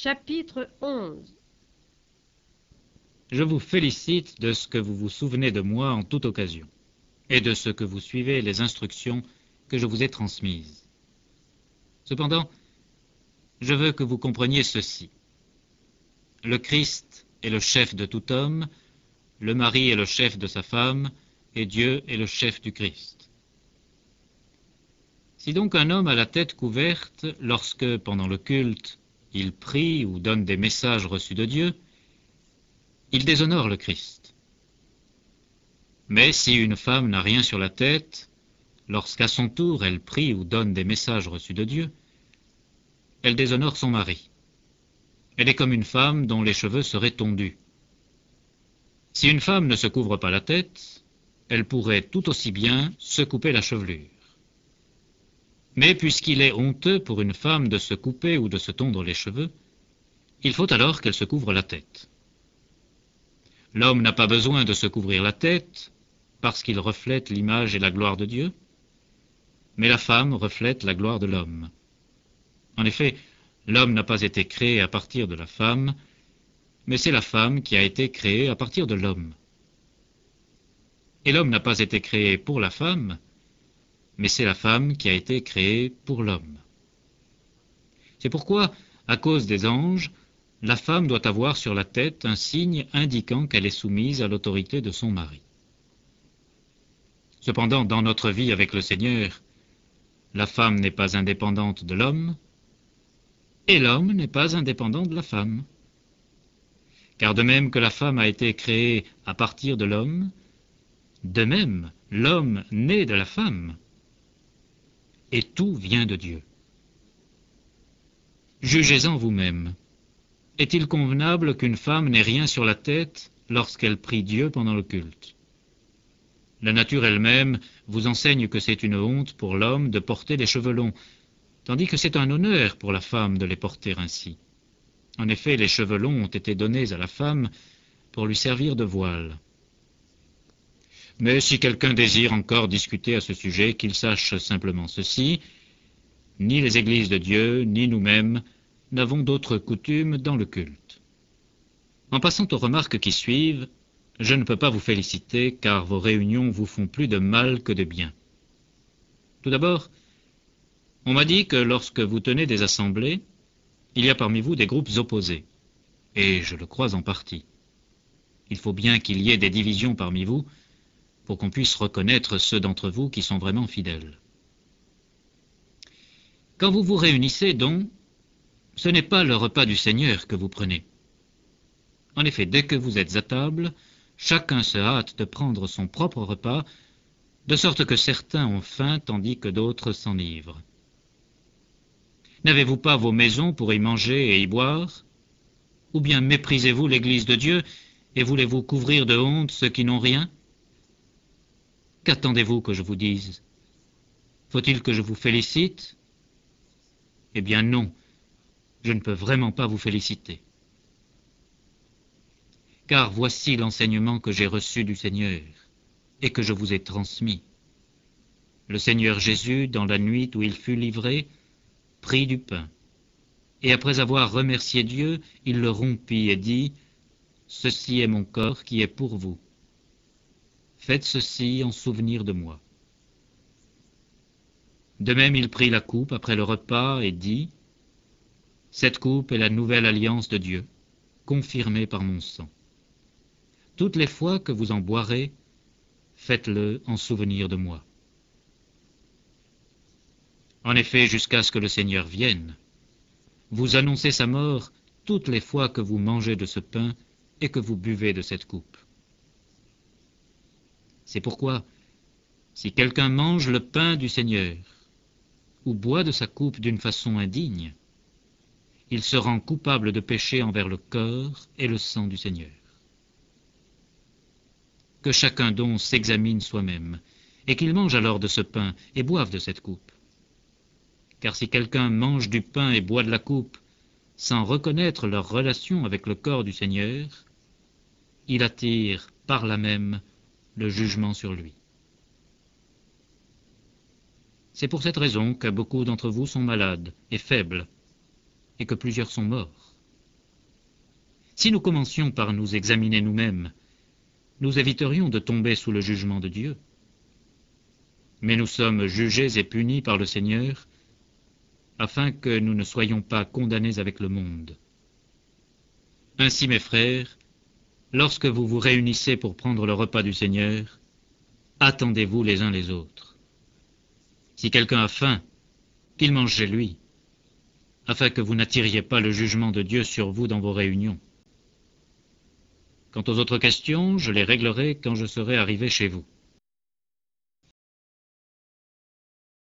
Chapitre 11. Je vous félicite de ce que vous vous souvenez de moi en toute occasion, et de ce que vous suivez les instructions que je vous ai transmises. Cependant, je veux que vous compreniez ceci. Le Christ est le chef de tout homme, le mari est le chef de sa femme, et Dieu est le chef du Christ. Si donc un homme a la tête couverte lorsque, pendant le culte, il prie ou donne des messages reçus de Dieu, il déshonore le Christ. Mais si une femme n'a rien sur la tête, lorsqu'à son tour elle prie ou donne des messages reçus de Dieu, elle déshonore son mari. Elle est comme une femme dont les cheveux seraient tondus. Si une femme ne se couvre pas la tête, elle pourrait tout aussi bien se couper la chevelure. Mais puisqu'il est honteux pour une femme de se couper ou de se tondre les cheveux, il faut alors qu'elle se couvre la tête. L'homme n'a pas besoin de se couvrir la tête parce qu'il reflète l'image et la gloire de Dieu, mais la femme reflète la gloire de l'homme. En effet, l'homme n'a pas été créé à partir de la femme, mais c'est la femme qui a été créée à partir de l'homme. Et l'homme n'a pas été créé pour la femme, mais c'est la femme qui a été créée pour l'homme. C'est pourquoi, à cause des anges, la femme doit avoir sur la tête un signe indiquant qu'elle est soumise à l'autorité de son mari. Cependant, dans notre vie avec le Seigneur, la femme n'est pas indépendante de l'homme, et l'homme n'est pas indépendant de la femme. Car de même que la femme a été créée à partir de l'homme, de même l'homme naît de la femme, et tout vient de Dieu. Jugez-en vous-même. Est-il convenable qu'une femme n'ait rien sur la tête lorsqu'elle prie Dieu pendant le culte? La nature elle-même vous enseigne que c'est une honte pour l'homme de porter les cheveux longs, tandis que c'est un honneur pour la femme de les porter ainsi. En effet, les cheveux longs ont été donnés à la femme pour lui servir de voile. Mais si quelqu'un désire encore discuter à ce sujet, qu'il sache simplement ceci: ni les églises de Dieu, ni nous-mêmes, n'avons d'autres coutumes dans le culte. En passant aux remarques qui suivent, je ne peux pas vous féliciter, car vos réunions vous font plus de mal que de bien. Tout d'abord, on m'a dit que lorsque vous tenez des assemblées, il y a parmi vous des groupes opposés, et je le crois en partie. Il faut bien qu'il y ait des divisions parmi vous, pour qu'on puisse reconnaître ceux d'entre vous qui sont vraiment fidèles. Quand vous vous réunissez donc, ce n'est pas le repas du Seigneur que vous prenez. En effet, dès que vous êtes à table, chacun se hâte de prendre son propre repas, de sorte que certains ont faim tandis que d'autres s'enivrent. N'avez-vous pas vos maisons pour y manger et y boire? Ou bien méprisez-vous l'Église de Dieu et voulez-vous couvrir de honte ceux qui n'ont rien? Qu'attendez-vous que je vous dise? Faut-il que je vous félicite? Eh bien non, je ne peux vraiment pas vous féliciter. Car voici l'enseignement que j'ai reçu du Seigneur et que je vous ai transmis. Le Seigneur Jésus, dans la nuit où il fut livré, prit du pain, et après avoir remercié Dieu, il le rompit et dit: « Ceci est mon corps qui est pour vous. Faites ceci en souvenir de moi. » De même, il prit la coupe après le repas et dit: « Cette coupe est la nouvelle alliance de Dieu, confirmée par mon sang. Toutes les fois que vous en boirez, faites-le en souvenir de moi. » En effet, jusqu'à ce que le Seigneur vienne, vous annoncez sa mort toutes les fois que vous mangez de ce pain et que vous buvez de cette coupe. C'est pourquoi, si quelqu'un mange le pain du Seigneur ou boit de sa coupe d'une façon indigne, il se rend coupable de péché envers le corps et le sang du Seigneur. Que chacun donc s'examine soi-même, et qu'il mange alors de ce pain et boive de cette coupe. Car si quelqu'un mange du pain et boit de la coupe sans reconnaître leur relation avec le corps du Seigneur, il attire par là même le jugement sur lui. C'est pour cette raison que beaucoup d'entre vous sont malades et faibles, et que plusieurs sont morts. Si nous commencions par nous examiner nous-mêmes, nous éviterions de tomber sous le jugement de Dieu. Mais nous sommes jugés et punis par le Seigneur, afin que nous ne soyons pas condamnés avec le monde. Ainsi, mes frères, lorsque vous vous réunissez pour prendre le repas du Seigneur, attendez-vous les uns les autres. Si quelqu'un a faim, qu'il mange chez lui, afin que vous n'attiriez pas le jugement de Dieu sur vous dans vos réunions. Quant aux autres questions, je les réglerai quand je serai arrivé chez vous.